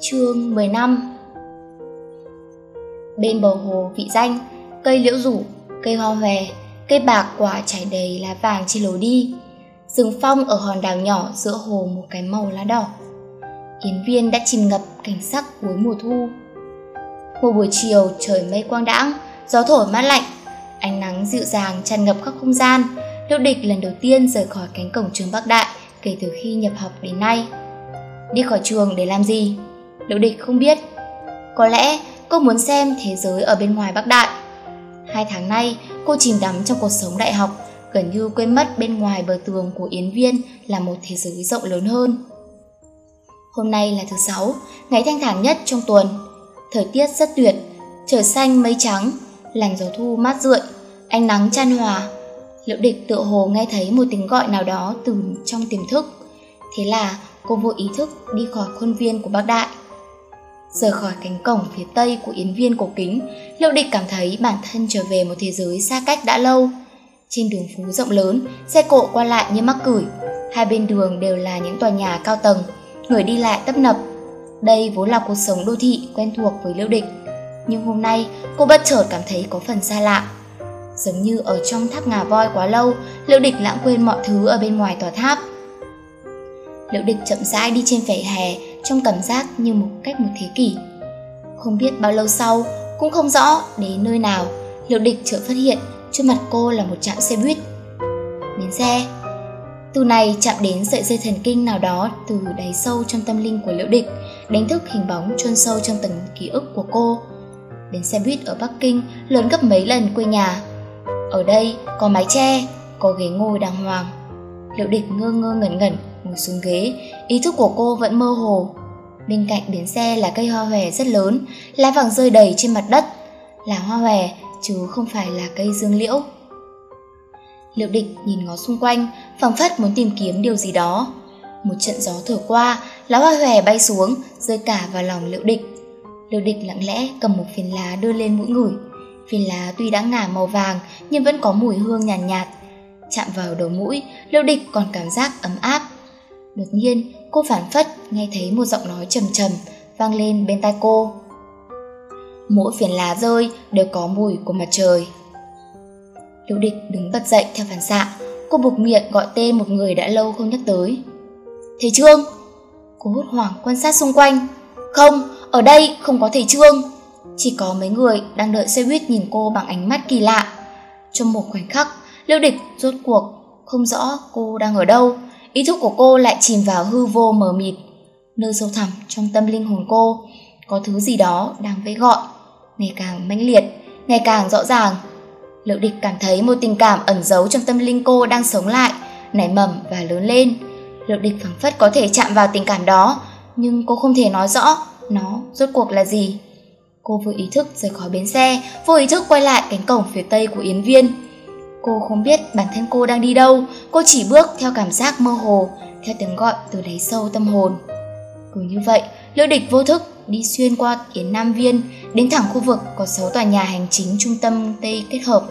Chương 15. Bên bờ hồ Vị Danh, cây liễu rủ, cây hoa hòe, cây bạc quả trải đầy lá vàng trên lối đi. Rừng phong ở hòn đảo nhỏ giữa hồ một cái màu lá đỏ. Yến Viên đã chìm ngập cảnh sắc cuối mùa thu. Một buổi chiều trời mây quang đãng, gió thổi mát lạnh, ánh nắng dịu dàng tràn ngập khắp không gian. Liễu Địch lần đầu tiên rời khỏi cánh cổng trường Bắc Đại kể từ khi nhập học đến nay. Đi khỏi trường để làm gì? Liễu Địch không biết. Có lẽ cô muốn xem thế giới ở bên ngoài Bắc Đại. 2 tháng nay cô chìm đắm trong cuộc sống đại học, gần như quên mất bên ngoài bờ tường của Yến Viên là một thế giới rộng lớn hơn. Hôm nay là thứ 6, ngày thanh thản nhất trong tuần. Thời tiết rất tuyệt, trời xanh mây trắng, làn gió thu mát rượi, ánh nắng chan hòa. Liễu Địch tựa hồ nghe thấy một tiếng gọi nào đó từ trong tiềm thức. Thế là cô vô ý thức đi khỏi khuôn viên của Bắc Đại. Rời khỏi cánh cổng phía tây của Yến Viên cổ kính, Liễu Địch cảm thấy bản thân trở về một thế giới xa cách đã lâu. Trên đường phố rộng lớn, xe cộ qua lại như mắc cửi. Hai bên đường đều là những tòa nhà cao tầng, người đi lại tấp nập. Đây vốn là cuộc sống đô thị quen thuộc với Liễu Địch. Nhưng hôm nay cô bất chợt cảm thấy có phần xa lạ. Giống như ở trong tháp Ngà Voi quá lâu, Liễu Địch lãng quên mọi thứ ở bên ngoài tòa tháp. Liễu Địch chậm rãi đi trên vỉa hè trong cảm giác như một thế kỷ. Không biết bao lâu sau, cũng không rõ đến nơi nào, Liễu Địch chợt phát hiện trước mặt cô là một trạm xe buýt. Bến xe. Từ này chạm đến sợi dây thần kinh nào đó từ đáy sâu trong tâm linh của Liễu Địch, đánh thức hình bóng chôn sâu trong tầng ký ức của cô. Bến xe buýt ở Bắc Kinh lớn gấp mấy lần quê nhà. Ở đây có mái che, có ghế ngồi đàng hoàng. Liễu Địch ngơ ngẩn ngồi xuống ghế, ý thức của cô vẫn mơ hồ. Bên cạnh bến xe là cây hoa hòe rất lớn, lá vàng rơi đầy trên mặt đất. Là hoa hòe chứ không phải là cây dương liễu. Liễu Địch nhìn ngó xung quanh, phảng phất muốn tìm kiếm điều gì đó. Một trận gió thổi qua, lá hoa hòe bay xuống, rơi cả vào lòng Liễu Địch. Liễu Địch lặng lẽ cầm một phiến lá đưa lên mũi ngửi. Phiến lá tuy đã ngả màu vàng nhưng vẫn có mùi hương nhàn nhạt. Chạm vào đầu mũi, Liễu Địch còn cảm giác ấm áp. Đột nhiên, cô phảng phất nghe thấy một giọng nói trầm trầm vang lên bên tai cô. Mỗi phiến lá rơi đều có mùi của mặt trời. Liễu Địch đứng bật dậy theo phản xạ. Cô buộc miệng gọi tên một người đã lâu không nhắc tới. Thầy Trương. Cô hốt hoảng quan sát xung quanh. Không, ở đây không có thầy Trương. Chỉ có mấy người đang đợi xe buýt nhìn cô bằng ánh mắt kỳ lạ. Trong một khoảnh khắc, Liễu Địch rốt cuộc không rõ cô đang ở đâu. Ý thức của cô lại chìm vào hư vô mờ mịt. Nơi sâu thẳm trong tâm linh hồn cô có thứ gì đó đang vẫy gọi, ngày càng mãnh liệt, ngày càng rõ ràng. Liễu Địch cảm thấy một tình cảm ẩn giấu trong tâm linh cô đang sống lại, nảy mầm và lớn lên. Liễu Địch phảng phất có thể chạm vào tình cảm đó, nhưng cô không thể nói rõ nó rốt cuộc là gì. Cô vô ý thức rời khỏi bến xe, vô ý thức quay lại cánh cổng phía tây của Yến Viên. Cô không biết bản thân cô đang đi đâu, cô chỉ bước theo cảm giác mơ hồ, theo tiếng gọi từ đáy sâu tâm hồn. Cứ như vậy, Liễu Địch vô thức đi xuyên qua Yến Nam Viên, đến thẳng khu vực có 6 tòa nhà hành chính trung tâm Tây kết hợp.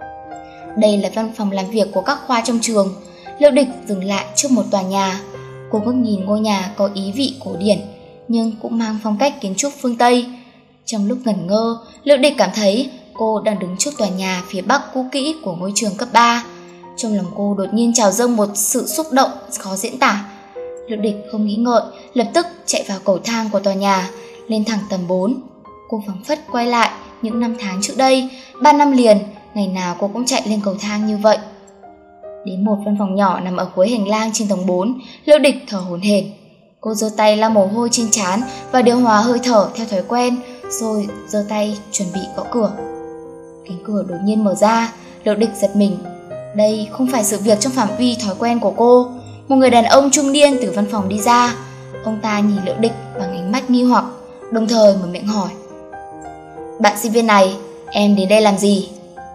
Đây là văn phòng làm việc của các khoa trong trường. Liễu Địch dừng lại trước một tòa nhà. Cô ngước nhìn ngôi nhà có ý vị cổ điển, nhưng cũng mang phong cách kiến trúc phương Tây. Trong lúc ngẩn ngơ, Liễu Địch cảm thấy cô đang đứng trước tòa nhà phía bắc cũ kỹ của ngôi trường cấp 3. Trong lòng cô đột nhiên trào dâng một sự xúc động khó diễn tả. Liễu Địch không nghĩ ngợi, lập tức chạy vào cầu thang của tòa nhà, lên thẳng tầng 4. Cô phảng phất quay lại những năm tháng trước đây, 3 năm liền, ngày nào cô cũng chạy lên cầu thang như vậy. Đến một văn phòng nhỏ nằm ở cuối hành lang trên tầng 4, Liễu Địch thở hổn hển. Cô giơ tay lau mồ hôi trên trán và điều hòa hơi thở theo thói quen, rồi giơ tay chuẩn bị gõ cửa. Cánh cửa đột nhiên mở ra, Liễu Địch giật mình. Đây không phải sự việc trong phạm vi thói quen của cô. Một người đàn ông trung niên từ văn phòng đi ra. Ông ta nhìn Liễu Địch bằng ánh mắt nghi hoặc, đồng thời mở miệng hỏi. Bạn sinh viên này, em đến đây làm gì?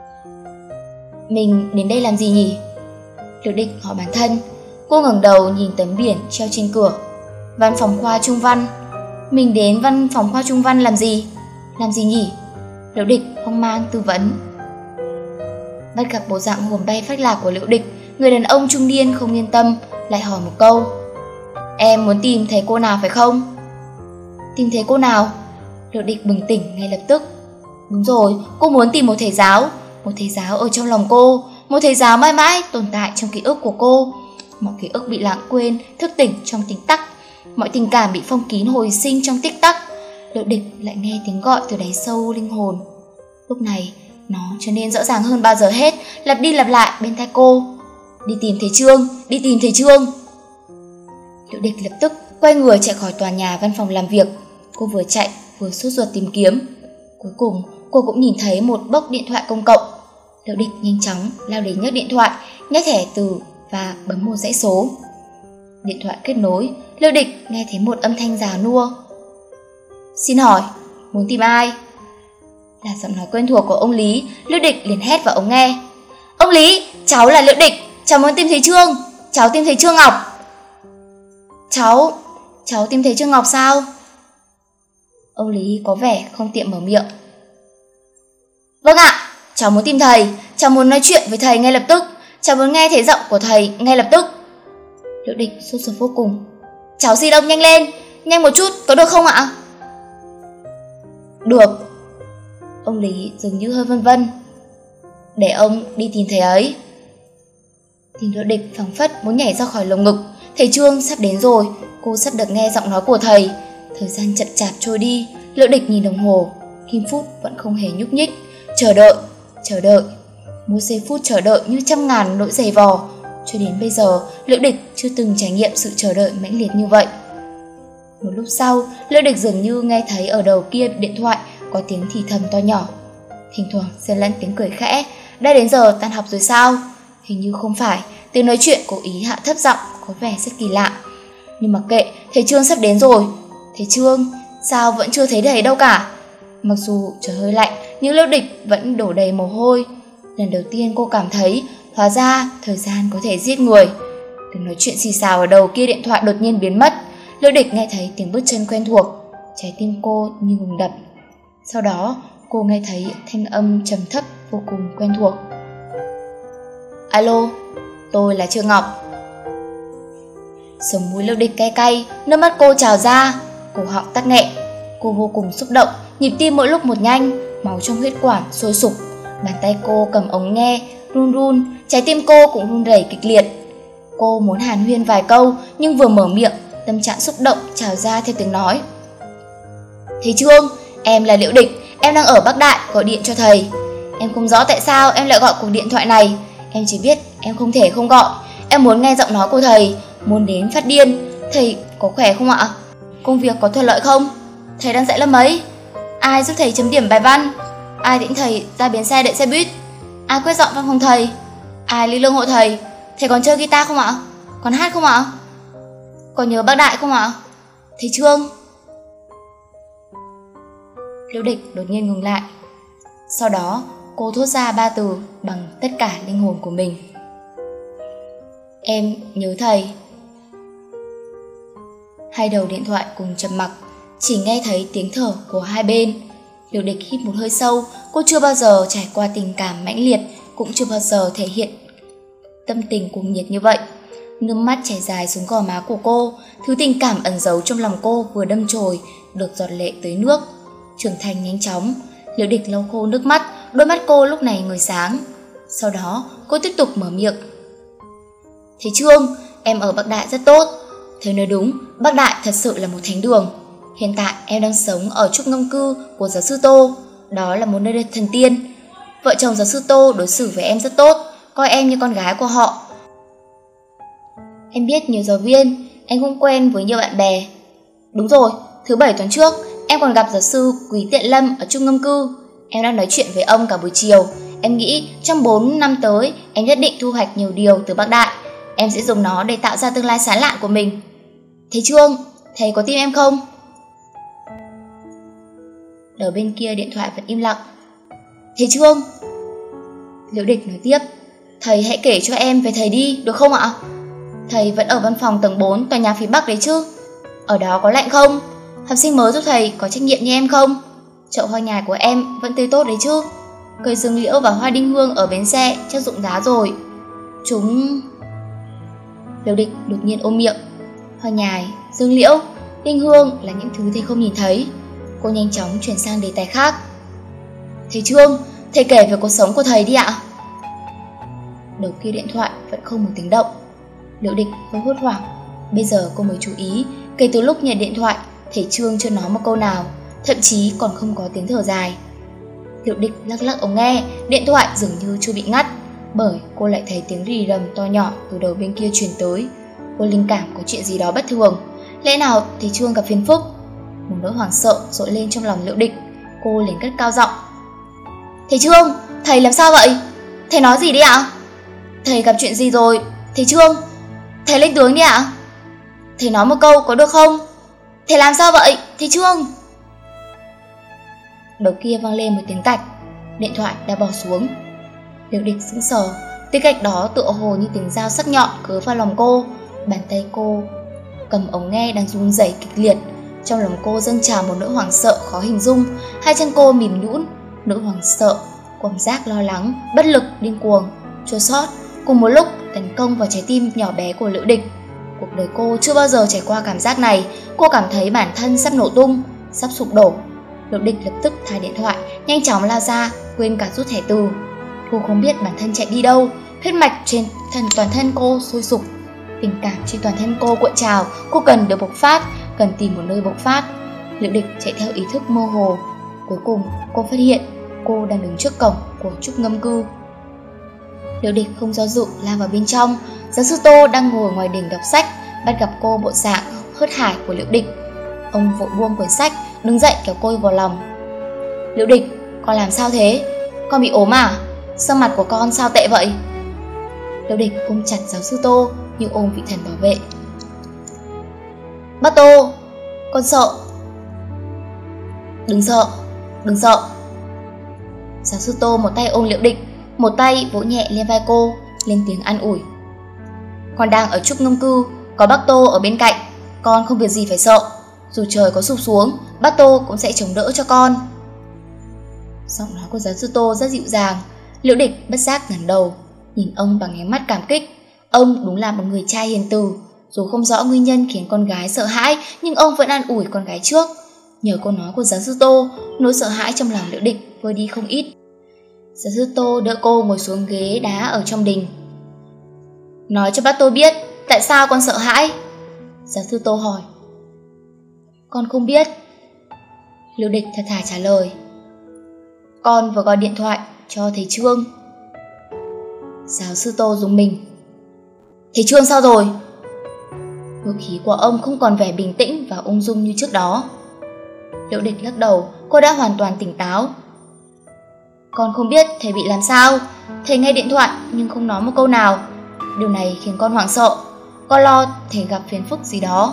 Mình đến đây làm gì nhỉ? Liễu Địch hỏi bản thân. Cô ngẩng đầu nhìn tấm biển treo trên cửa. Văn phòng khoa Trung Văn. Mình đến văn phòng khoa Trung Văn làm gì? Làm gì nhỉ? Liễu Địch hoang mang tư vấn. Bắt gặp bộ dạng hồn bay phách lạc của Liễu Địch, người đàn ông trung niên không yên tâm lại hỏi một câu. Em muốn tìm thầy cô nào phải không? Tìm thấy cô nào? Liệu Địch bừng tỉnh ngay lập tức. Đúng rồi, cô muốn tìm một thầy giáo ở trong lòng cô, một thầy giáo mãi mãi tồn tại trong ký ức của cô. Mọi ký ức bị lãng quên, thức tỉnh trong tích tắc, mọi tình cảm bị phong kín hồi sinh trong tích tắc. Liệu Địch lại nghe tiếng gọi từ đáy sâu linh hồn. Lúc này, nó trở nên rõ ràng hơn bao giờ hết, lặp đi lặp lại bên tai cô. Đi tìm thầy Trương, đi tìm thầy Trương. Liệu Địch lập tức quay người chạy khỏi tòa nhà văn phòng làm việc. Cô vừa chạy vừa sốt ruột tìm kiếm. Cuối cùng cô cũng nhìn thấy một bốc điện thoại công cộng. Liệu Địch nhanh chóng lao đến nhấc điện thoại, nhét thẻ từ và bấm một dãy số. Điện thoại kết nối, Liệu Địch nghe thấy một âm thanh già nua. Xin hỏi, muốn tìm ai? Là giọng nói quen thuộc của ông Lý. Liệu Địch liền hét vào ống nghe. Ông Lý, cháu là Liệu Địch, cháu muốn tìm thấy Trương, cháu tìm thấy Trương Ngọc. Cháu tìm thấy Trương Ngọc sao? Ông Lý có vẻ không tiện mở miệng. Vâng ạ, cháu muốn tìm thầy, cháu muốn nói chuyện với thầy ngay lập tức, cháu muốn nghe thấy giọng của thầy ngay lập tức. Liệu Địch sốt ruột vô cùng. Cháu xin ông nhanh lên, nhanh một chút, có được không ạ? Được. Ông Lý dường như hơi vân vân. Để ông đi tìm thầy ấy. Tìm Liệu Địch phảng phất muốn nhảy ra khỏi lồng ngực. Thầy Trương sắp đến rồi, cô sắp được nghe giọng nói của thầy. Thời gian chậm chạp trôi đi, Liệu Địch nhìn đồng hồ, kim phút vẫn không hề nhúc nhích. Chờ đợi. Một giây phút chờ đợi như trăm ngàn nỗi giày vò. Cho đến bây giờ, Liệu Địch chưa từng trải nghiệm sự chờ đợi mãnh liệt như vậy. Một lúc sau, Liệu Địch dường như nghe thấy ở đầu kia điện thoại có tiếng thì thầm to nhỏ. Thỉnh thoảng xen lẫn tiếng cười khẽ. Đã đến giờ tan học rồi sao? Hình như không phải. Tiếng nói chuyện cố ý hạ thấp giọng, có vẻ rất kỳ lạ. Nhưng mặc kệ, thầy Trương sắp đến rồi. Thầy Trương, sao vẫn chưa thấy thầy đâu cả? Mặc dù trời hơi lạnh, nhưng Liệu Địch vẫn đổ đầy mồ hôi. Lần đầu tiên cô cảm thấy, hóa ra thời gian có thể giết người. Tiếng nói chuyện xì xào ở đầu kia điện thoại đột nhiên biến mất. Liệu Địch nghe thấy tiếng bước chân quen thuộc. Trái tim cô như ngừng đập. Sau đó, cô nghe thấy thanh âm trầm thấp vô cùng quen thuộc. Alo, tôi là Trương Ngọc. Sống mũi Liệu Địch cay cay, nước mắt cô trào ra, cổ họng tắc nghẹn. Cô vô cùng xúc động, nhịp tim mỗi lúc một nhanh, máu trong huyết quản sôi sục. Bàn tay cô cầm ống nghe, run run, trái tim cô cũng run rẩy kịch liệt. Cô muốn hàn huyên vài câu, nhưng vừa mở miệng, tâm trạng xúc động trào ra theo tiếng nói. Thầy Trương, em là Liệu Địch, em đang ở Bắc Đại gọi điện cho thầy. Em không rõ tại sao em lại gọi cuộc điện thoại này. Em chỉ biết em không thể không gọi. Em muốn nghe giọng nói của thầy, muốn đến phát điên. Thầy có khỏe không ạ? Công việc có thuận lợi không? Thầy đang dạy lớp mấy? Ai giúp thầy chấm điểm bài văn? Ai dẫn thầy ra bến xe đợi xe buýt? Ai quét dọn văn phòng thầy? Ai ly lương hộ thầy? Thầy còn chơi guitar không ạ? Còn hát không ạ? Còn nhớ Bác Đại không ạ? Thầy Trương. Liệu Địch đột nhiên ngừng lại. Sau đó cô thốt ra 3 từ bằng tất cả linh hồn của mình. Em nhớ thầy. Hai đầu điện thoại cùng trầm mặc, chỉ nghe thấy tiếng thở của hai bên. Liệu Địch hít một hơi sâu. Cô chưa bao giờ trải qua tình cảm mãnh liệt, cũng chưa bao giờ thể hiện tâm tình cuồng nhiệt như vậy. Nước mắt chảy dài xuống gò má của cô. Thứ tình cảm ẩn giấu trong lòng cô vừa đâm chồi, được giọt lệ tới nước. Trưởng thành nhanh chóng. Liệu Địch lau khô nước mắt, đôi mắt cô lúc này ngời sáng. Sau đó cô tiếp tục mở miệng. Thầy Trương, em ở Bắc Đại rất tốt. Thầy nói đúng, Bắc Đại thật sự là một thánh đường. Hiện tại em đang sống ở trúc ngâm cư của giáo sư Tô. Đó là một nơi thần tiên. Vợ chồng giáo sư Tô đối xử với em rất tốt, coi em như con gái của họ. Em biết nhiều giáo viên, em cũng quen với nhiều bạn bè. Đúng rồi, thứ Bảy tuần trước em còn gặp giáo sư Quý Tiện Lâm ở trúc ngâm cư. Em đang nói chuyện với ông cả buổi chiều. Em nghĩ trong 4 năm tới em nhất định thu hoạch nhiều điều từ Bắc Đại. Em sẽ dùng nó để tạo ra tương lai sáng lạn của mình. Thầy Trương, thầy có tin em không? Đầu bên kia điện thoại vẫn im lặng. Thầy Trương. Liễu Địch nói tiếp. Thầy hãy kể cho em về thầy đi, được không ạ? Thầy vẫn ở văn phòng tầng 4 tòa nhà phía Bắc đấy chứ? Ở đó có lạnh không? Học sinh mới giúp thầy có trách nhiệm như em không? Chậu hoa nhài của em vẫn tươi tốt đấy chứ? Cây dương liễu và hoa đinh hương ở bến xe chắc rụng giá rồi. Chúng... Liễu Địch đột nhiên ôm miệng. Hoa nhài, dương liễu, linh hương là những thứ thầy không nhìn thấy. Cô nhanh chóng chuyển sang đề tài khác. Thầy Trương, thầy kể về cuộc sống của thầy đi ạ. Đầu kia điện thoại vẫn không một tiếng động. Liễu Địch hơi hốt hoảng. Bây giờ cô mới chú ý, kể từ lúc nhận điện thoại, thầy Trương chưa nói một câu nào, thậm chí còn không có tiếng thở dài. Liễu Địch lắc lắc ống nghe, điện thoại dường như chưa bị ngắt, bởi cô lại thấy tiếng rì rầm to nhỏ từ đầu bên kia truyền tới. Cô linh cảm có chuyện gì đó bất thường. Lẽ nào thầy Trương gặp phiền phức? Một nỗi hoảng sợ dội lên trong lòng Liễu Địch. Cô liền cất cao giọng. Thầy Trương, thầy làm sao vậy? Thầy nói gì đấy ạ? Thầy gặp chuyện gì rồi? Thầy Trương, thầy lên tướng đi ạ. Thầy nói một câu có được không? Thầy làm sao vậy? Thầy Trương. Đầu kia vang lên một tiếng cạch. Điện thoại đã bỏ xuống. Liễu Địch sững sờ. Tiếng cạch đó tựa hồ như tiếng dao sắc nhọn cứa vào lòng cô. Bàn tay cô cầm ống nghe đang run rẩy kịch liệt. Trong lòng cô dâng trào một nỗi hoảng sợ khó hình dung. Hai chân cô mềm nhũn. Nỗi hoảng sợ, cảm giác lo lắng, bất lực, điên cuồng, chua xót cùng một lúc tấn công vào trái tim nhỏ bé của Liễu Địch. Cuộc đời cô chưa bao giờ trải qua cảm giác này. Cô cảm thấy bản thân sắp nổ tung, sắp sụp đổ. Liễu Địch lập tức thả điện thoại, nhanh chóng lao ra, quên cả rút thẻ từ. Cô không biết bản thân chạy đi đâu. Huyết mạch trên toàn thân cô sôi sục, tình cảm trên toàn thân cô cuộn trào. Cô cần được bộc phát, cần tìm một nơi bộc phát. Liễu Địch chạy theo ý thức mơ hồ. Cuối cùng cô phát hiện cô đang đứng trước cổng của Trúc Ngâm Cư. Liễu Địch không do dự lao vào bên trong. Giáo sư Tô đang ngồi ngoài đình đọc sách, bắt gặp cô bộ dạng hớt hải của Liễu Địch. Ông vội buông quyển sách, đứng dậy kéo cô vào lòng. Liễu Địch, con làm sao thế? Con bị ốm à? Sao mặt của con sao tệ vậy? Liễu Địch ôm chặt giáo sư Tô như ôm vị thần bảo vệ. Bác Tô, con sợ. Đừng sợ, đừng sợ. Giáo sư Tô một tay ôm Liễu Địch, một tay vỗ nhẹ lên vai cô, lên tiếng an ủi. Con đang ở Trúc Ngâm Cư, có bác Tô ở bên cạnh, con không việc gì phải sợ. Dù trời có sụp xuống, bác Tô cũng sẽ chống đỡ cho con. Giọng nói của giáo sư Tô rất dịu dàng. Liễu Địch bất giác ngẩng đầu, nhìn ông bằng ánh mắt cảm kích. Ông đúng là một người cha hiền từ. Dù không rõ nguyên nhân khiến con gái sợ hãi, nhưng ông vẫn an ủi con gái trước. Nhờ câu nói của giáo sư Tô, nỗi sợ hãi trong lòng Liễu Địch vơi đi không ít. Giáo sư Tô đỡ cô ngồi xuống ghế đá ở trong đình. Nói cho bác Tô biết, tại sao con sợ hãi? Giáo sư Tô hỏi. Con không biết. Liễu Địch thật thà trả lời. Con vừa gọi điện thoại cho thầy Trương. Giáo sư Tô rùng mình. Thầy Trương sao rồi? Ngữ khí của ông không còn vẻ bình tĩnh và ung dung như trước đó. Liễu Địch lắc đầu, cô đã hoàn toàn tỉnh táo. Con không biết thầy bị làm sao. Thầy nghe điện thoại nhưng không nói một câu nào. Điều này khiến con hoảng sợ. Con lo thầy gặp phiền phức gì đó.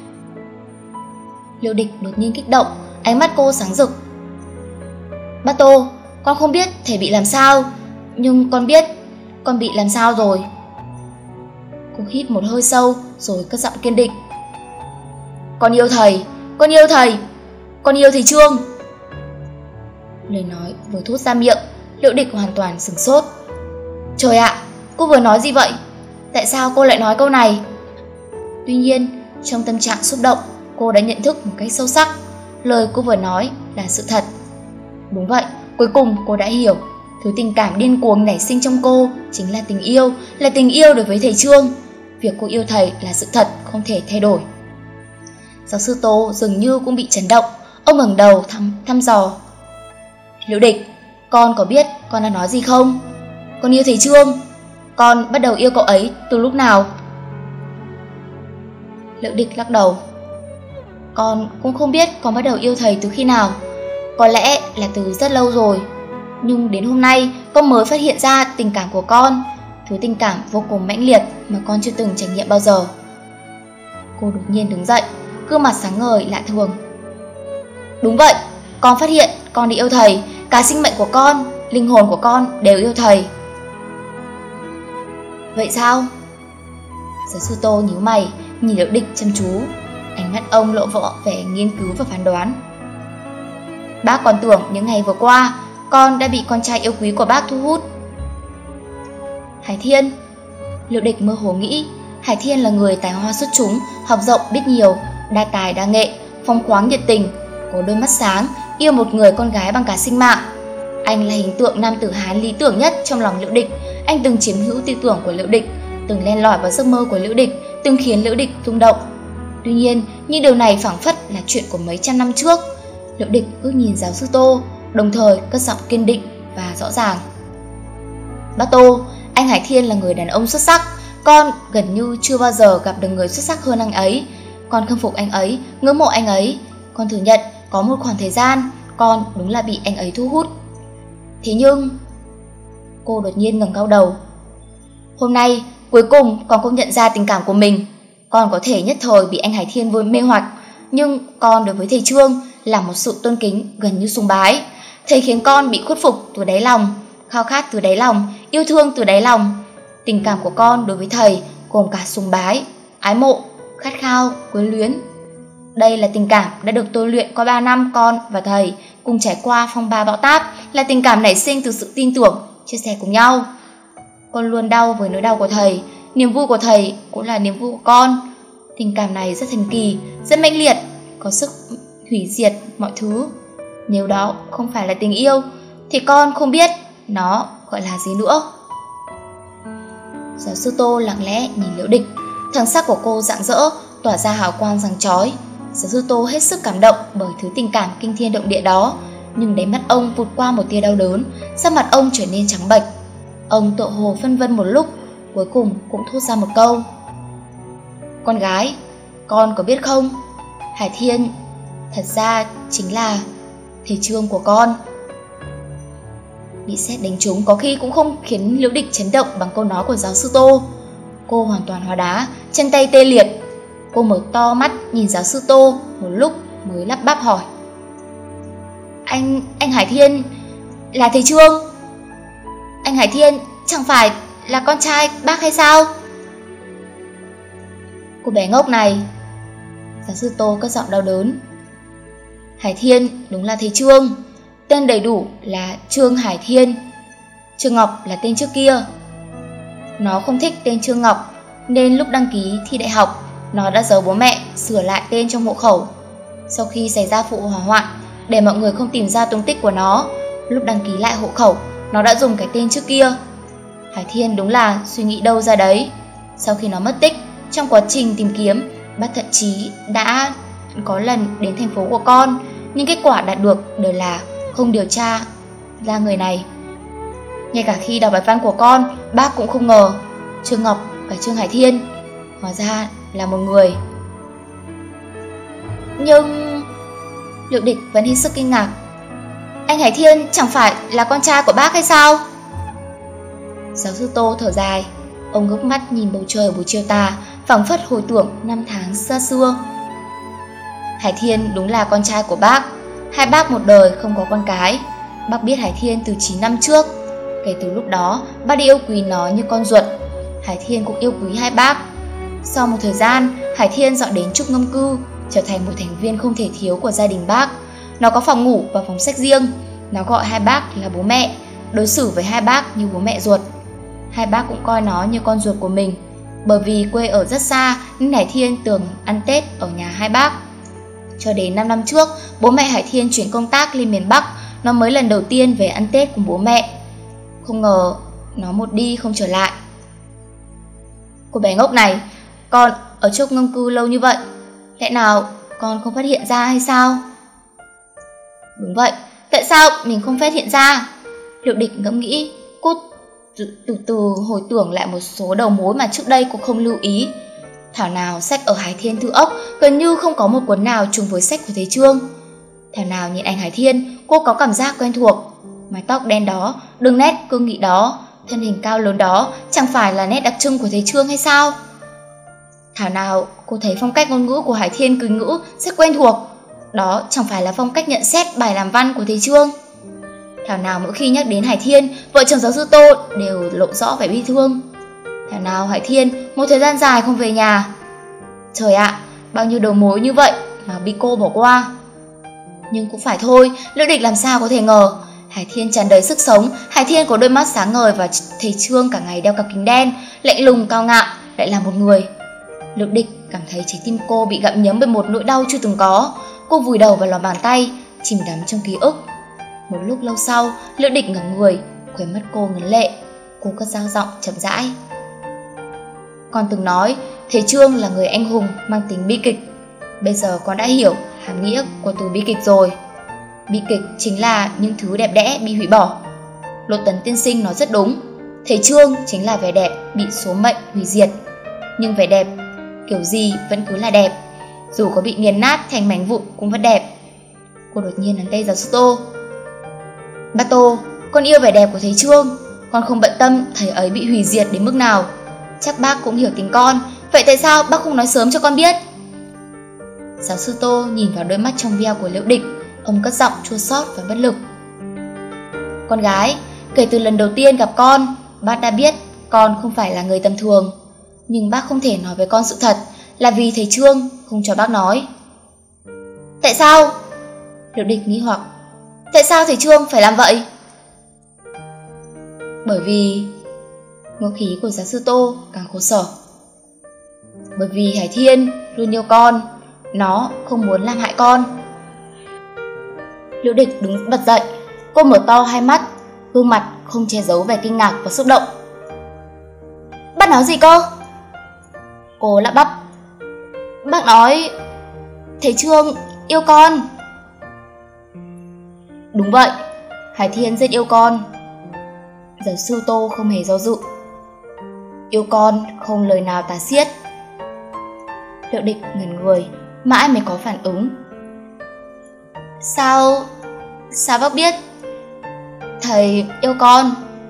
Liễu Địch đột nhiên kích động, ánh mắt cô sáng rực. Bác Tô, con không biết thầy bị làm sao, nhưng con biết con bị làm sao rồi. Cô hít một hơi sâu rồi cất giọng kiên định. Con yêu thầy, con yêu thầy, con yêu thầy Trương. Lời nói vừa thốt ra miệng, Liễu Địch hoàn toàn sửng sốt. Trời ạ, cô vừa nói gì vậy? Tại sao cô lại nói câu này? Tuy nhiên, trong tâm trạng xúc động, cô đã nhận thức một cách sâu sắc. Lời cô vừa nói là sự thật. Đúng vậy, cuối cùng cô đã hiểu. Thứ tình cảm điên cuồng nảy sinh trong cô chính là tình yêu đối với thầy Trương. Việc cô yêu thầy là sự thật không thể thay đổi. Giáo sư Tô dường như cũng bị chấn động. Ông ngẩng đầu thăm dò. Liễu Địch, con có biết con đã nói gì không? Con yêu thầy Trương. Con bắt đầu yêu cậu ấy từ lúc nào? Liễu Địch lắc đầu. Con cũng không biết con bắt đầu yêu thầy từ khi nào. Có lẽ là từ rất lâu rồi. Nhưng đến hôm nay con mới phát hiện ra tình cảm của con. Thứ tình cảm vô cùng mãnh liệt mà con chưa từng trải nghiệm bao giờ. Cô đột nhiên đứng dậy, gương mặt sáng ngời lạ thường. Đúng vậy, con phát hiện con đi yêu thầy. Cả sinh mệnh của con, linh hồn của con đều yêu thầy. Vậy sao? Giáo sư Tô nhíu mày, nhìn Liễu Địch chăm chú. Ánh mắt ông lộ vẻ nghiên cứu và phán đoán. Bác còn tưởng những ngày vừa qua con đã bị con trai yêu quý của bác thu hút. Hải Thiên. Liễu Địch mơ hồ nghĩ Hải Thiên là người tài hoa xuất chúng, học rộng biết nhiều. đa tài đa nghệ, phóng khoáng nhiệt tình, có đôi mắt sáng, yêu một người con gái bằng cả sinh mạng. Anh là hình tượng nam tử Hán lý tưởng nhất trong lòng Liễu Địch. Anh từng chiếm hữu tư tưởng của Liễu Địch, từng len lỏi vào giấc mơ của Liễu Địch, từng khiến Liễu Địch rung động. Tuy nhiên, những điều này phảng phất là chuyện của mấy trăm năm trước. Liễu Địch ước nhìn giáo sư Tô, đồng thời cất giọng kiên định và rõ ràng. Bác Tô, anh Hải Thiên là người đàn ông xuất sắc. Con gần như chưa bao giờ gặp được người xuất sắc hơn anh ấy. Con khâm phục anh ấy, ngưỡng mộ anh ấy. Con thừa nhận có một khoảng thời gian con đúng là bị anh ấy thu hút. Thế nhưng... Cô đột nhiên ngẩng cao đầu. Hôm nay, cuối cùng con cũng nhận ra tình cảm của mình. Con có thể nhất thời bị anh Hải Thiên mê hoặc, nhưng con đối với thầy Trương là một sự tôn kính gần như sùng bái. Thầy khiến con bị khuất phục từ đáy lòng, khao khát từ đáy lòng, yêu thương từ đáy lòng. Tình cảm của con đối với thầy gồm cả sùng bái, ái mộ, khát khao, quyến luyến. Đây là tình cảm đã được tôi luyện qua 3 năm con và thầy cùng trải qua phong ba bão táp, là tình cảm nảy sinh từ sự tin tưởng, chia sẻ cùng nhau. Con luôn đau với nỗi đau của thầy, niềm vui của thầy cũng là niềm vui của con. Tình cảm này rất thần kỳ, rất mãnh liệt, có sức hủy diệt mọi thứ. Nếu đó không phải là tình yêu thì con không biết nó gọi là gì nữa. Giáo sư Tô lặng lẽ nhìn Liễu Địch, thần sắc của cô rạng rỡ, tỏa ra hào quang sáng chói. Giáo sư Tô hết sức cảm động bởi thứ tình cảm kinh thiên động địa đó, nhưng đáy mắt ông vụt qua một tia đau đớn, sắc mặt ông trở nên trắng bệch. Ông tựa hồ phân vân một lúc, cuối cùng cũng thốt ra một câu. Con gái, con có biết không, Hải Thiên thật ra chính là thầy Trương của con. Bị sét đánh trúng có khi cũng không khiến Liễu Địch chấn động bằng câu nói của giáo sư Tô. Cô hoàn toàn hóa đá, chân tay tê liệt. Cô mở to mắt nhìn giáo sư Tô một lúc mới lắp bắp hỏi. Anh Hải Thiên là thầy Trương? Anh Hải Thiên chẳng phải là con trai bác hay sao? Cô bé ngốc này. Giáo sư Tô cất giọng đau đớn. Hải Thiên đúng là thầy Trương, tên đầy đủ là Trương Hải Thiên. Trương Ngọc là tên trước kia. Nó không thích tên Trương Ngọc, nên lúc đăng ký thi đại học, nó đã giấu bố mẹ sửa lại tên trong hộ khẩu. Sau khi xảy ra vụ hỏa hoạn, để mọi người không tìm ra tung tích của nó, lúc đăng ký lại hộ khẩu, nó đã dùng cái tên trước kia. Hải Thiên đúng là suy nghĩ đâu ra đấy. Sau khi nó mất tích, trong quá trình tìm kiếm, bác thậm chí đã có lần đến thành phố của con, nhưng kết quả đạt được đều là không điều tra ra người này. Ngay cả khi đọc bài văn của con, bác cũng không ngờ Trương Ngọc và Trương Hải Thiên hóa ra là một người. Nhưng Liễu Địch vẫn hết sức kinh ngạc. Anh Hải Thiên chẳng phải là con trai của bác hay sao? Giáo sư Tô thở dài. Ông ngước mắt nhìn bầu trời buổi chiều tà, phảng phất hồi tưởng năm tháng xa xưa. Hải Thiên đúng là con trai của bác. Hai bác một đời không có con cái. Bác biết Hải Thiên từ 9 năm trước. Kể từ lúc đó, bác đi yêu quý nó như con ruột. Hải Thiên cũng yêu quý hai bác. Sau một thời gian, Hải Thiên dọn đến Trúc Ngâm Cư, trở thành một thành viên không thể thiếu của gia đình bác. Nó có phòng ngủ và phòng sách riêng. Nó gọi hai bác là bố mẹ, đối xử với hai bác như bố mẹ ruột. Hai bác cũng coi nó như con ruột của mình. Bởi vì quê ở rất xa nên Hải Thiên thường ăn Tết ở nhà hai bác. Cho đến 5 năm trước, bố mẹ Hải Thiên chuyển công tác lên miền Bắc, nó mới lần đầu tiên về ăn Tết cùng bố mẹ. Không ngờ nó một đi không trở lại. Cô bé ngốc này, con ở Trúc Ngâm Cư lâu như vậy, lẽ nào con không phát hiện ra hay sao? Đúng vậy, tại sao mình không phát hiện ra? Liễu Địch ngẫm nghĩ. Cô từ từ hồi tưởng lại một số đầu mối mà trước đây cô không lưu ý. Thảo nào sách ở Hải Thiên Thư Ốc gần như không có một cuốn nào trùng với sách của thầy Trương. Thảo nào nhìn anh Hải Thiên, cô có cảm giác quen thuộc. Mái tóc đen đó, đường nét cương nghị đó, thân hình cao lớn đó chẳng phải là nét đặc trưng của thầy Trương hay sao? Thảo nào cô thấy phong cách ngôn ngữ của Hải Thiên cười ngữ rất quen thuộc. Đó chẳng phải là phong cách nhận xét bài làm văn của thầy Trương. Thảo nào mỗi khi nhắc đến Hải Thiên, vợ chồng giáo sư Tô đều lộ rõ vẻ bi thương. Thảo nào Hải Thiên một thời gian dài không về nhà. Trời ạ, bao nhiêu đầu mối như vậy mà bị cô bỏ qua. Nhưng cũng phải thôi, Liễu Địch làm sao có thể ngờ Hải Thiên tràn đầy sức sống. Hải Thiên có đôi mắt sáng ngời và thầy Trương cả ngày đeo cặp kính đen, lạnh lùng cao ngạo lại là một người. Liễu Địch cảm thấy trái tim cô bị gặm nhấm bởi một nỗi đau chưa từng có. Cô vùi đầu vào lòng bàn tay, chìm đắm trong ký ức. Một lúc lâu sau, Liễu Địch ngẩng người, khóe mắt cô ngấn lệ. Cô cất dao giọng chậm rãi. Con từng nói thầy Trương là người anh hùng mang tính bi kịch. Bây giờ con đã hiểu hàm nghĩa của từ bi kịch rồi. Bi kịch chính là những thứ đẹp đẽ bị hủy bỏ. Lộ Tấn tiên sinh nói rất đúng. Thầy Trương chính là vẻ đẹp bị số mệnh hủy diệt. Nhưng vẻ đẹp kiểu gì vẫn cứ là đẹp, dù có bị nghiền nát thành mảnh vụn cũng vẫn đẹp. Cô đột nhiên nắm tay giáo sư Tô. Bác Tô, con yêu vẻ đẹp của thầy Trương. Con không bận tâm thầy ấy bị hủy diệt đến mức nào. Chắc bác cũng hiểu tính con. Vậy tại sao bác không nói sớm cho con biết? Giáo sư Tô nhìn vào đôi mắt trong veo của Liễu Địch. Ông cất giọng chua xót và bất lực. Con gái, kể từ lần đầu tiên gặp con, bác đã biết con không phải là người tầm thường. Nhưng bác không thể nói với con sự thật là vì thầy Trương không cho bác nói. Tại sao? Liễu Địch nghi hoặc. Tại sao thầy Trương phải làm vậy? Bởi vì... Ngữ khí của giáo sư Tô càng khổ sở. Bởi vì Hải Thiên luôn yêu con, nó không muốn làm hại con. Liễu Địch đứng bật dậy. Cô mở to hai mắt, gương mặt không che giấu vẻ kinh ngạc và xúc động. Bác nói gì cơ? Cô lắp bắp. Bác nói thầy Trương yêu con. Đúng vậy, Hải Thiên rất yêu con. Giáo sư Tô không hề do dự. Yêu con không lời nào tả xiết. Liễu Địch ngẩn người, mãi mới có phản ứng. Sao bác biết thầy yêu con?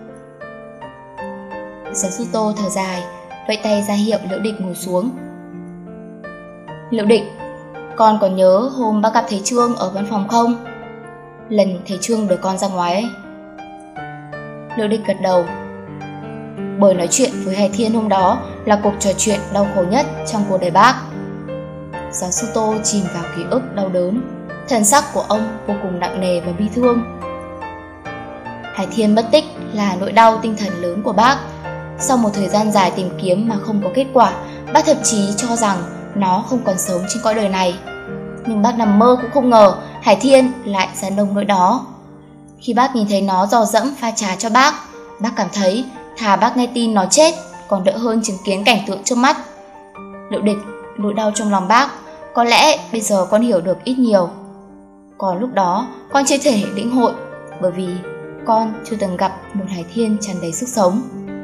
Giáo sư Tô thở dài, vẫy tay ra hiệu Liễu Địch ngồi xuống. Liễu Địch, con còn nhớ hôm bác gặp thầy Trương ở văn phòng không? Lần thầy Trương đuổi con ra ngoài ấy. Liễu Địch gật đầu. Bởi nói chuyện với Hải Thiên hôm đó là cuộc trò chuyện đau khổ nhất trong cuộc đời bác. Giáo sư Tô chìm vào ký ức đau đớn. Thần sắc của ông vô cùng nặng nề và bi thương. Hải Thiên mất tích là nỗi đau tinh thần lớn của bác. Sau một thời gian dài tìm kiếm mà không có kết quả, bác thậm chí cho rằng nó không còn sống trên cõi đời này. Nhưng bác nằm mơ cũng không ngờ Hải Thiên lại ra nông nỗi đó. Khi bác nhìn thấy nó dò dẫm pha trà cho bác cảm thấy thà bác nghe tin nó chết còn đỡ hơn chứng kiến cảnh tượng trước mắt. Liễu Địch, nỗi đau trong lòng bác, có lẽ bây giờ con hiểu được ít nhiều. Còn lúc đó con chưa thể lĩnh hội, bởi vì con chưa từng gặp một Hải Thiên tràn đầy sức sống.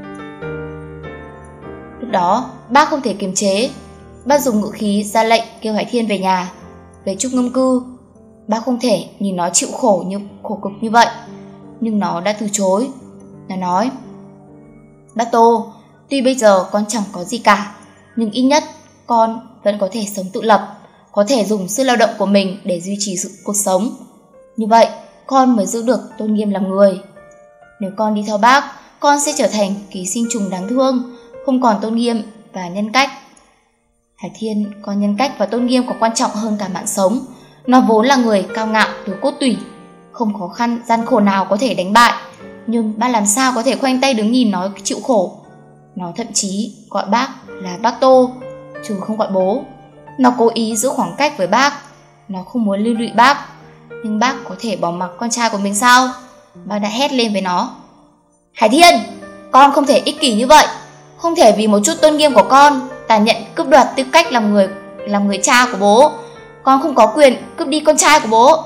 Lúc đó bác không thể kiềm chế. Bác dùng ngữ khí ra lệnh kêu Hải Thiên về nhà, về Trúc Ngâm Cư. Bác không thể nhìn nó chịu khổ cực như vậy. Nhưng nó đã từ chối. Nó nói: Bác Tô, tuy bây giờ con chẳng có gì cả, nhưng ít nhất con vẫn có thể sống tự lập, có thể dùng sức lao động của mình để duy trì cuộc sống. Như vậy con mới giữ được tôn nghiêm làm người. Nếu con đi theo bác, con sẽ trở thành ký sinh trùng đáng thương, không còn tôn nghiêm và nhân cách. Hải Thiên coi nhân cách và tôn nghiêm còn quan trọng hơn cả mạng sống. Nó vốn là người cao ngạo từ cốt tủy, không khó khăn gian khổ nào có thể đánh bại. Nhưng bác làm sao có thể khoanh tay đứng nhìn nó chịu khổ. Nó thậm chí gọi bác là bác Tô, chứ không gọi bố. Nó cố ý giữ khoảng cách với bác. Nó không muốn liên lụy bác. Nhưng bác có thể bỏ mặc con trai của mình sao? Bác đã hét lên với nó: Hải Thiên, con không thể ích kỷ như vậy. Không thể vì một chút tôn nghiêm của con tàn nhẫn cướp đoạt tư cách làm người cha của bố. Con không có quyền cướp đi con trai của bố.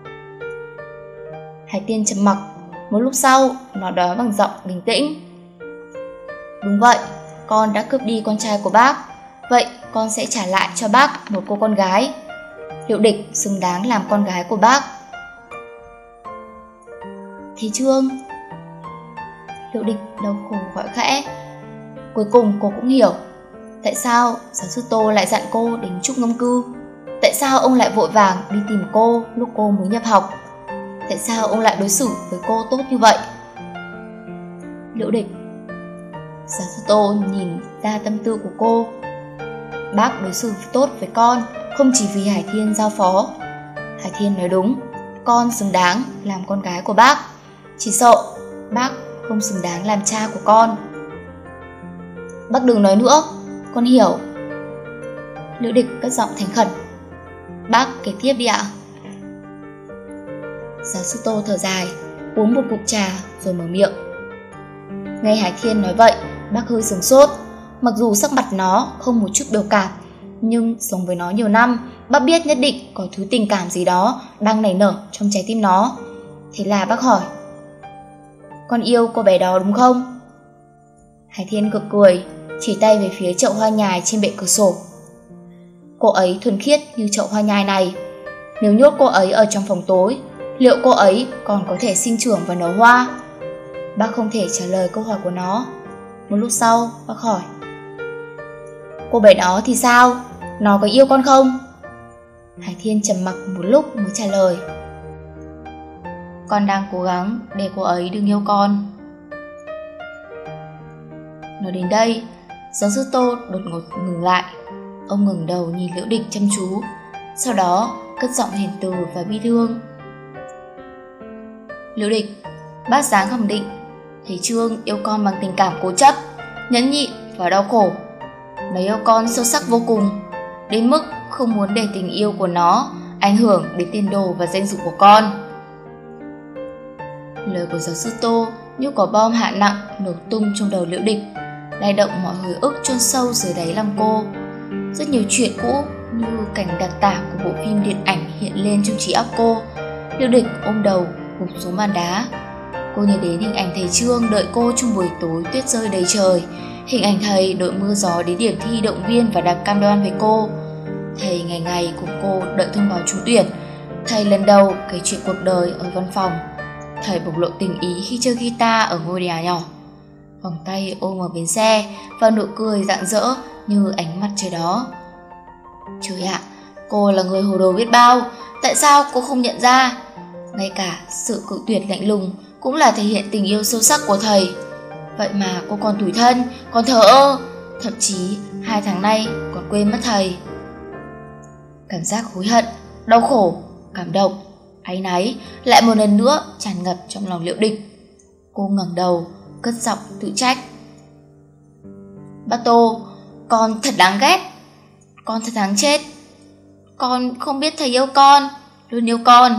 Hải Thiên trầm mặc. Một lúc sau, nó nói bằng giọng bình tĩnh: Đúng vậy, con đã cướp đi con trai của bác. Vậy con sẽ trả lại cho bác một cô con gái. Liễu Địch xứng đáng làm con gái của bác. Thầy Trương. Liễu Địch đau khổ gọi khẽ. Cuối cùng cô cũng hiểu tại sao giáo sư Tô lại dặn cô đến Trúc Ngâm Cư. Tại sao ông lại vội vàng đi tìm cô lúc cô mới nhập học. Tại sao ông lại đối xử với cô tốt như vậy. Liễu Địch. Giáo sư Tô nhìn ra tâm tư của cô. Bác đối xử tốt với con không chỉ vì Hải Thiên giao phó. Hải Thiên nói đúng, con xứng đáng làm con gái của bác. Chỉ sợ bác không xứng đáng làm cha của con. Bác đừng nói nữa, con hiểu. Liễu Địch cất giọng thành khẩn. Bác kể tiếp đi ạ. Giáo sư Tô thở dài, uống một ngụm trà rồi mở miệng. Nghe Hải Thiên nói vậy, bác hơi sửng sốt. Mặc dù sắc mặt nó không một chút biểu cảm, nhưng sống với nó nhiều năm, bác biết nhất định có thứ tình cảm gì đó đang nảy nở trong trái tim nó. Thế là bác hỏi, con yêu cô bé đó đúng không? Hải Thiên gượng cười, chỉ tay về phía chậu hoa nhài trên bệ cửa sổ. Cô ấy thuần khiết như chậu hoa nhài này. Nếu nhốt cô ấy ở trong phòng tối, liệu cô ấy còn có thể sinh trưởng và nở hoa? Bác không thể trả lời câu hỏi của nó. Một lúc sau, bác hỏi, cô bé đó thì sao? Nó có yêu con không? Hải Thiên trầm mặc một lúc mới trả lời, con đang cố gắng để cô ấy đừng yêu con. Nói đến đây, giáo sư Tô đột ngột ngừng lại. Ông ngẩng đầu nhìn Liễu Địch chăm chú, sau đó cất giọng hiền từ và bi thương. Liễu Địch, bác dám khẳng định thầy Trương yêu con bằng tình cảm cố chấp, nhẫn nhịn và đau khổ. Nó yêu con sâu sắc vô cùng, đến mức không muốn để tình yêu của nó ảnh hưởng đến tiền đồ và danh dự của con. Lời của giáo sư Tô như quả bom hạ nặng nổ tung trong đầu Liễu Địch, lay động mọi hồi ức chôn sâu dưới đáy lòng cô. Rất nhiều chuyện cũ như cảnh đặc tả của bộ phim điện ảnh hiện lên trong trí óc cô. Liễu Địch ôm đầu gục xuống bàn đá. Cô nhớ đến hình ảnh thầy Trương đợi cô trong buổi tối tuyết rơi đầy trời, hình ảnh thầy đội mưa gió đến điểm thi động viên và đặt cam đoan với cô. Thầy ngày ngày cùng cô đợi thông báo trúng tuyển. Thầy lần đầu kể chuyện cuộc đời ở văn phòng. Thầy bộc lộ tình ý khi chơi guitar ở ngôi nhà nhỏ. Vòng tay ôm ở bến xe và nụ cười rạng rỡ như ánh mặt trời đó. Trời ạ, cô là người hồ đồ biết bao. Tại sao cô không nhận ra? Ngay cả sự cự tuyệt lạnh lùng cũng là thể hiện tình yêu sâu sắc của thầy. Vậy mà cô còn tủi thân, còn thờ ơ, thậm chí 2 tháng nay còn quên mất thầy. Cảm giác hối hận, đau khổ, cảm động, áy náy lại một lần nữa tràn ngập trong lòng Liễu Địch. Cô ngẩng đầu, cất giọng tự trách. Bác Tô, con thật đáng ghét. Con thật đáng chết. Con không biết thầy yêu con, luôn yêu con.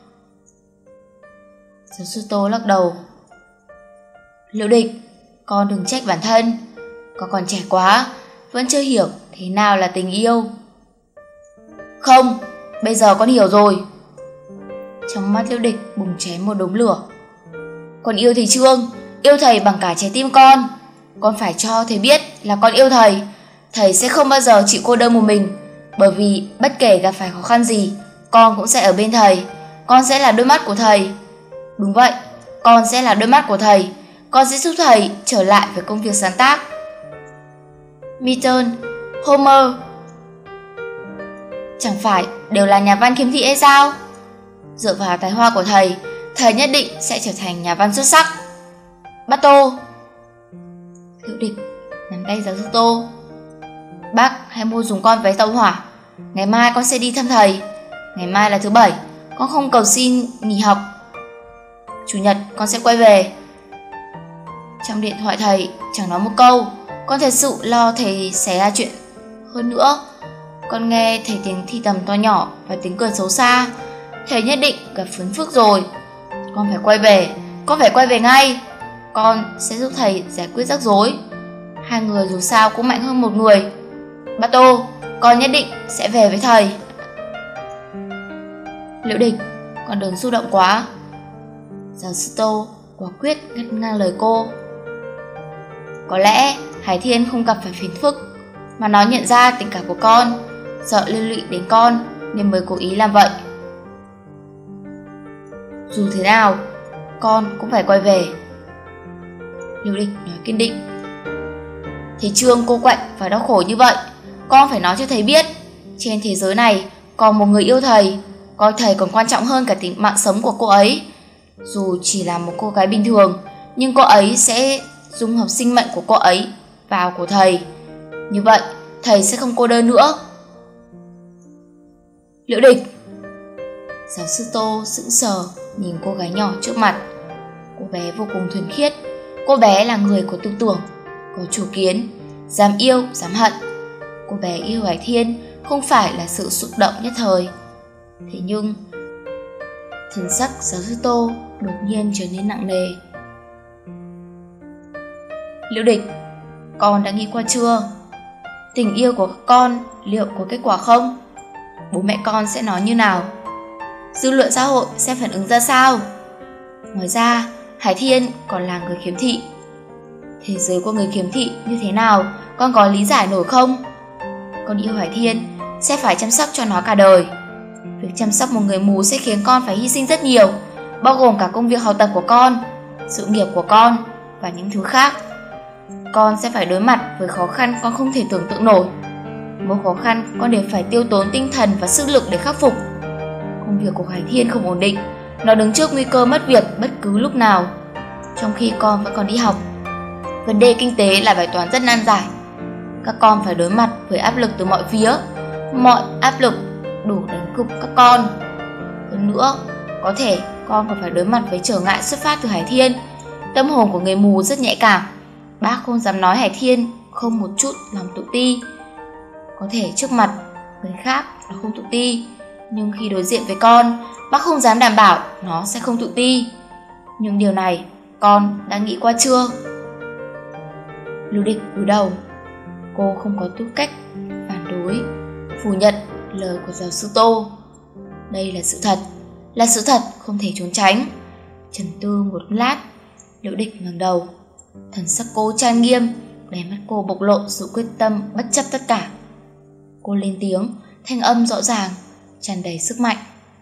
Giáo sư Tô lắc đầu. Liễu Địch, con đừng trách bản thân. Con còn trẻ quá, vẫn chưa hiểu thế nào là tình yêu. Không, bây giờ con hiểu rồi. Trong mắt Liễu Địch bùng cháy một đống lửa. Con yêu thầy Trương, yêu thầy bằng cả trái tim con. Con phải cho thầy biết là con yêu thầy. Thầy sẽ không bao giờ chịu cô đơn một mình, bởi vì bất kể gặp phải khó khăn gì, con cũng sẽ ở bên thầy. Con sẽ là đôi mắt của thầy. Đúng vậy, con sẽ là đôi mắt của thầy. Con sẽ giúp thầy trở lại với công việc sáng tác. Milton, Homer chẳng phải đều là nhà văn khiếm thị hay sao? Dựa vào tài hoa của thầy, thầy nhất định sẽ trở thành nhà văn xuất sắc. Bác Tô. Liễu Địch nắm tay giáo sư Tô. Bác hãy mua dùng con vé tàu hỏa. Ngày mai con sẽ đi thăm thầy. Ngày mai là thứ Bảy, con không cầu xin nghỉ học. Chủ nhật con sẽ quay về. Trong điện thoại thầy chẳng nói một câu. Con thật sự lo thầy xảy ra chuyện. Hơn nữa, con nghe thấy tiếng thì thầm to nhỏ và tiếng cười xấu xa. Thầy nhất định gặp phiền phức rồi. Con phải quay về. Con phải quay về ngay. Con sẽ giúp thầy giải quyết rắc rối. Hai người dù sao cũng mạnh hơn một người. Bác Tô, con nhất định sẽ về với thầy. Liễu Địch, con đừng xúc động quá. Giáo sư Tô quả quyết ngắt ngang lời cô. Có lẽ Hải Thiên không gặp phải phiền phức, mà nó nhận ra tình cảm của con, sợ liên lụy đến con nên mới cố ý làm vậy. Dù thế nào, con cũng phải quay về. Liễu Địch nói kiên định. Thầy Trương cô quạnh và đau khổ như vậy, con phải nói cho thầy biết, trên thế giới này còn một người yêu thầy, coi thầy còn quan trọng hơn cả tính mạng sống của cô ấy. Dù chỉ là một cô gái bình thường, nhưng cô ấy sẽ dung hợp sinh mệnh của cô ấy vào của thầy. Như vậy, thầy sẽ không cô đơn nữa. Liễu Địch. Giáo sư Tô sững sờ nhìn cô gái nhỏ trước mặt. Cô bé vô cùng thuần khiết. Cô bé là người có tư tưởng, có chủ kiến, dám yêu, dám hận. Cô bé yêu Hải Thiên không phải là sự xúc động nhất thời. Thế nhưng thần sắc giáo sư Tô đột nhiên trở nên nặng nề. Liễu Địch, con đã nghĩ qua chưa? Tình yêu của con liệu có kết quả không? Bố mẹ con sẽ nói như nào? Dư luận xã hội sẽ phản ứng ra sao? Ngoài ra, Hải Thiên còn là người khiếm thị. Thế giới của người khiếm thị như thế nào, con có lý giải nổi không? Con yêu Hải Thiên sẽ phải chăm sóc cho nó cả đời. Việc chăm sóc một người mù sẽ khiến con phải hy sinh rất nhiều, bao gồm cả công việc học tập của con, sự nghiệp của con và những thứ khác. Con sẽ phải đối mặt với khó khăn con không thể tưởng tượng nổi. Mỗi khó khăn con đều phải tiêu tốn tinh thần và sức lực để khắc phục. Công việc của Hải Thiên không ổn định, nó đứng trước nguy cơ mất việc bất cứ lúc nào, trong khi con vẫn còn đi học. Vấn đề kinh tế là bài toán rất nan giải. Các con phải đối mặt với áp lực từ mọi phía. Mọi áp lực đủ đánh gục các con. Hơn nữa, có thể con còn phải đối mặt với trở ngại xuất phát từ Hải Thiên. Tâm hồn của người mù rất nhạy cảm. Bác không dám nói Hải Thiên không một chút lòng tự ti. Có thể trước mặt người khác nó không tự ti, nhưng khi đối diện với con, bác không dám đảm bảo nó sẽ không tự ti. Nhưng điều này con đã nghĩ qua chưa? Lưu Địch cúi đầu. Cô không có tư cách phản đối, phủ nhận lời của giáo sư Tô. Đây là sự thật không thể trốn tránh. Trầm tư một lát, Liễu Địch ngẩng đầu. Thần sắc cô trang nghiêm, đáy mắt cô bộc lộ sự quyết tâm bất chấp tất cả. Cô lên tiếng, thanh âm rõ ràng, tràn đầy sức mạnh.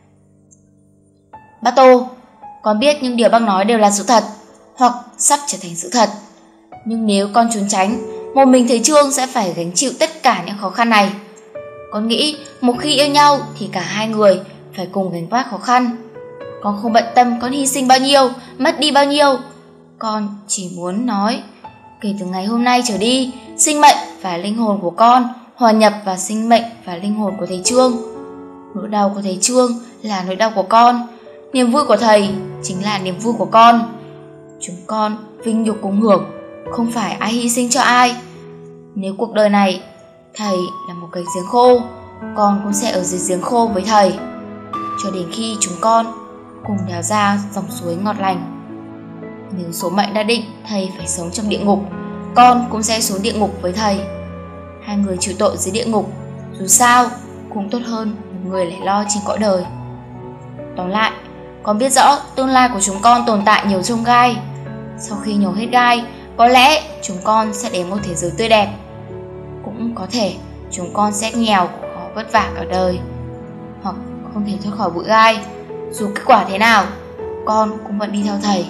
Bác Tô, con biết những điều bác nói đều là sự thật, hoặc sắp trở thành sự thật. Nhưng nếu con trốn tránh, một mình thầy Trương sẽ phải gánh chịu tất cả những khó khăn này. Con nghĩ một khi yêu nhau thì cả hai người phải cùng gánh vác khó khăn. Con không bận tâm con hy sinh bao nhiêu, mất đi bao nhiêu. Con chỉ muốn nói, kể từ ngày hôm nay trở đi, sinh mệnh và linh hồn của con hòa nhập vào sinh mệnh và linh hồn của thầy Trương. Nỗi đau của thầy Trương là nỗi đau của con, niềm vui của thầy chính là niềm vui của con. Chúng con vinh nhục cùng hưởng, không phải ai hy sinh cho ai. Nếu cuộc đời này thầy là một cái giếng khô, con cũng sẽ ở dưới giếng khô với thầy, cho đến khi chúng con cùng đào ra dòng suối ngọt lành. Nếu số mệnh đã định thầy phải sống trong địa ngục, con cũng sẽ xuống địa ngục với thầy. Hai người chịu tội dưới địa ngục, dù sao cũng tốt hơn một người lẻ loi trên cõi đời. Tóm lại, con biết rõ tương lai của chúng con tồn tại nhiều chông gai. Sau khi nhổ hết gai, có lẽ chúng con sẽ đến một thế giới tươi đẹp. Cũng có thể chúng con sẽ nghèo, khó vất vả cả đời, hoặc không thể thoát khỏi bụi gai. Dù kết quả thế nào, con cũng vẫn đi theo thầy.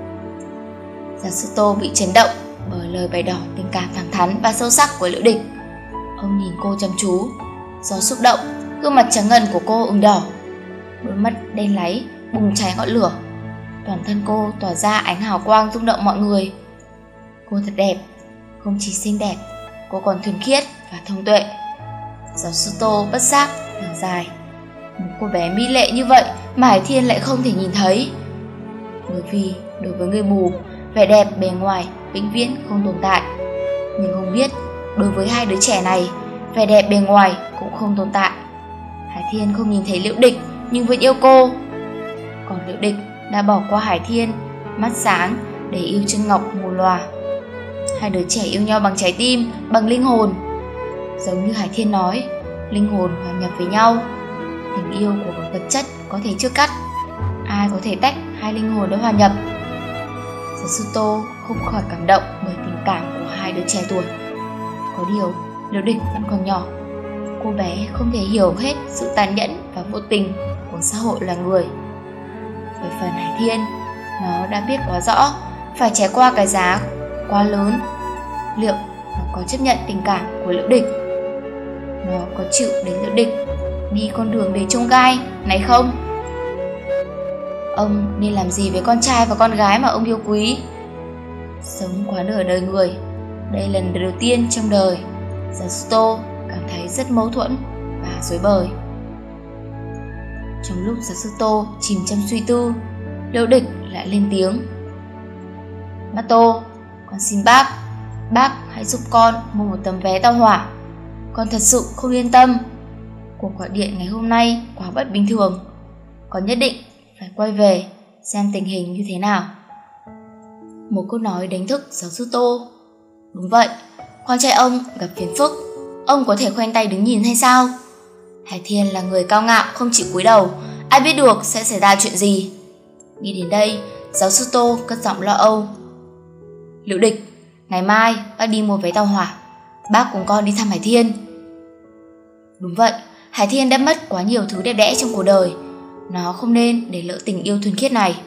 Giáo sư Tô bị chấn động bởi lời bày tỏ tình cảm thẳng thắn và sâu sắc của Liễu Địch. Ông nhìn cô chăm chú. Do xúc động, gương mặt trắng ngần của cô ửng đỏ, đôi mắt đen láy bùng cháy ngọn lửa. Toàn thân cô tỏa ra ánh hào quang rung động mọi người. Cô thật đẹp, không chỉ xinh đẹp, cô còn thuần khiết và thông tuệ. Giáo sư Tô bất giác thở dài. Một cô bé mỹ lệ như vậy mà Hải Thiên lại không thể nhìn thấy. Bởi vì đối với người mù, vẻ đẹp bề ngoài vĩnh viễn không tồn tại. Nhưng không biết đối với hai đứa trẻ này, vẻ đẹp bề ngoài cũng không tồn tại. Hải Thiên không nhìn thấy Liễu Địch nhưng vẫn yêu cô. Còn Liễu Địch đã bỏ qua Hải Thiên, mắt sáng để yêu chân ngọc mù lòa. Hai đứa trẻ yêu nhau bằng trái tim, bằng linh hồn. Giống như Hải Thiên nói, linh hồn hòa nhập với nhau. Tình yêu của vật chất có thể chưa cắt, ai có thể tách hai linh hồn đã hòa nhập. Giáo sư Tô không khỏi cảm động bởi tình cảm của hai đứa trẻ tuổi. Có điều, Liễu Địch vẫn còn nhỏ. Cô bé không thể hiểu hết sự tàn nhẫn và vô tình của xã hội là người. Về phần Hải Thiên, nó đã biết quá rõ phải trải qua cái giá quá lớn. Liệu nó có chấp nhận tình cảm của Liễu Địch? Nó có chịu đến Liễu Địch đi con đường đầy chông gai này không? Ông nên làm gì với con trai và con gái mà ông yêu quý? Sống quá nửa đời người, đây là lần đầu tiên trong đời giáo sư Tô cảm thấy rất mâu thuẫn và rối bời. Trong lúc giáo sư Tô chìm trong suy tư, Liễu Địch lại lên tiếng. Bác Tô, con xin bác hãy giúp con mua một tấm vé tàu hỏa. Con thật sự không yên tâm, Cuộc gọi điện ngày hôm nay quá bất bình thường. Con nhất định phải quay về xem tình hình như thế nào. Một câu nói đánh thức giáo sư Tô. Đúng vậy, con trai ông gặp phiền phức, ông có thể khoanh tay đứng nhìn hay sao? Hải Thiên là người cao ngạo không chịu cúi đầu, ai biết được sẽ xảy ra chuyện gì. Nghĩ đến đây, giáo sư Tô cất giọng lo âu. Liễu Địch, ngày mai bác đi mua vé tàu hỏa, bác cùng con đi thăm Hải Thiên. Đúng vậy, Hải Thiên đã mất quá nhiều thứ đẹp đẽ trong cuộc đời, nó không nên để lỡ tình yêu thuần khiết này.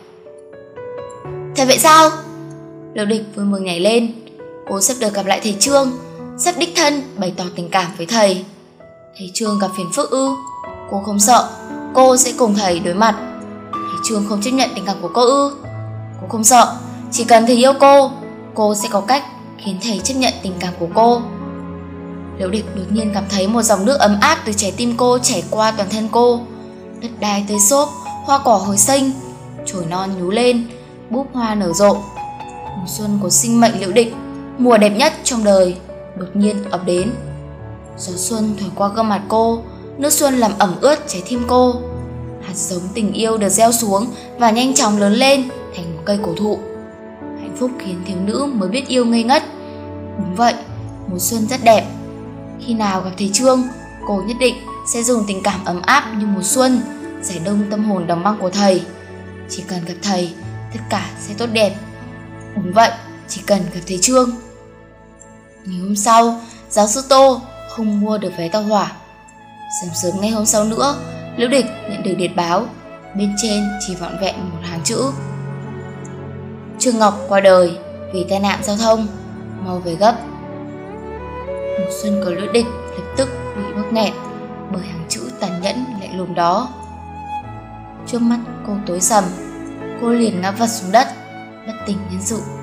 Thế vậy sao? Liễu Địch vui mừng nhảy lên, cô sắp được gặp lại thầy Trương, sắp đích thân bày tỏ tình cảm với thầy. Thầy Trương gặp phiền phức ư? Cô không sợ, cô sẽ cùng thầy đối mặt. Thầy Trương không chấp nhận tình cảm của cô ư? Cô không sợ, chỉ cần thầy yêu cô sẽ có cách khiến thầy chấp nhận tình cảm của cô. Liễu Địch đột nhiên cảm thấy một dòng nước ấm áp từ trái tim cô chảy qua toàn thân cô. Đất đai tươi xốp, hoa cỏ hồi xanh, chồi non nhú lên, búp hoa nở rộ. Mùa xuân của sinh mệnh Liễu Địch, mùa đẹp nhất trong đời, đột nhiên ập đến. Gió xuân thổi qua gương mặt cô, nước xuân làm ẩm ướt trái tim cô. Hạt giống tình yêu được gieo xuống và nhanh chóng lớn lên thành một cây cổ thụ. Hạnh phúc khiến thiếu nữ mới biết yêu ngây ngất. Đúng vậy, mùa xuân rất đẹp. Khi nào gặp thầy Trương, cô nhất định sẽ dùng tình cảm ấm áp như mùa xuân giải đông tâm hồn đóng băng của thầy. Chỉ cần gặp thầy, tất cả sẽ tốt đẹp. Đúng vậy, chỉ cần gặp thầy Trương. Ngày hôm sau, giáo sư Tô không mua được vé tàu hỏa. Sớm sớm ngày hôm sau nữa, Liễu Địch nhận được điện báo, bên trên chỉ vỏn vẹn một hàng chữ: Trương Ngọc qua đời vì tai nạn giao thông, mau về gấp. Mùa xuân của Liễu Địch lập tức bị bóp nghẹt bởi hàng chữ tàn nhẫn lạnh lùng đó. Trước mắt cô tối sầm, cô liền ngã vật xuống đất, bất tỉnh nhân sự.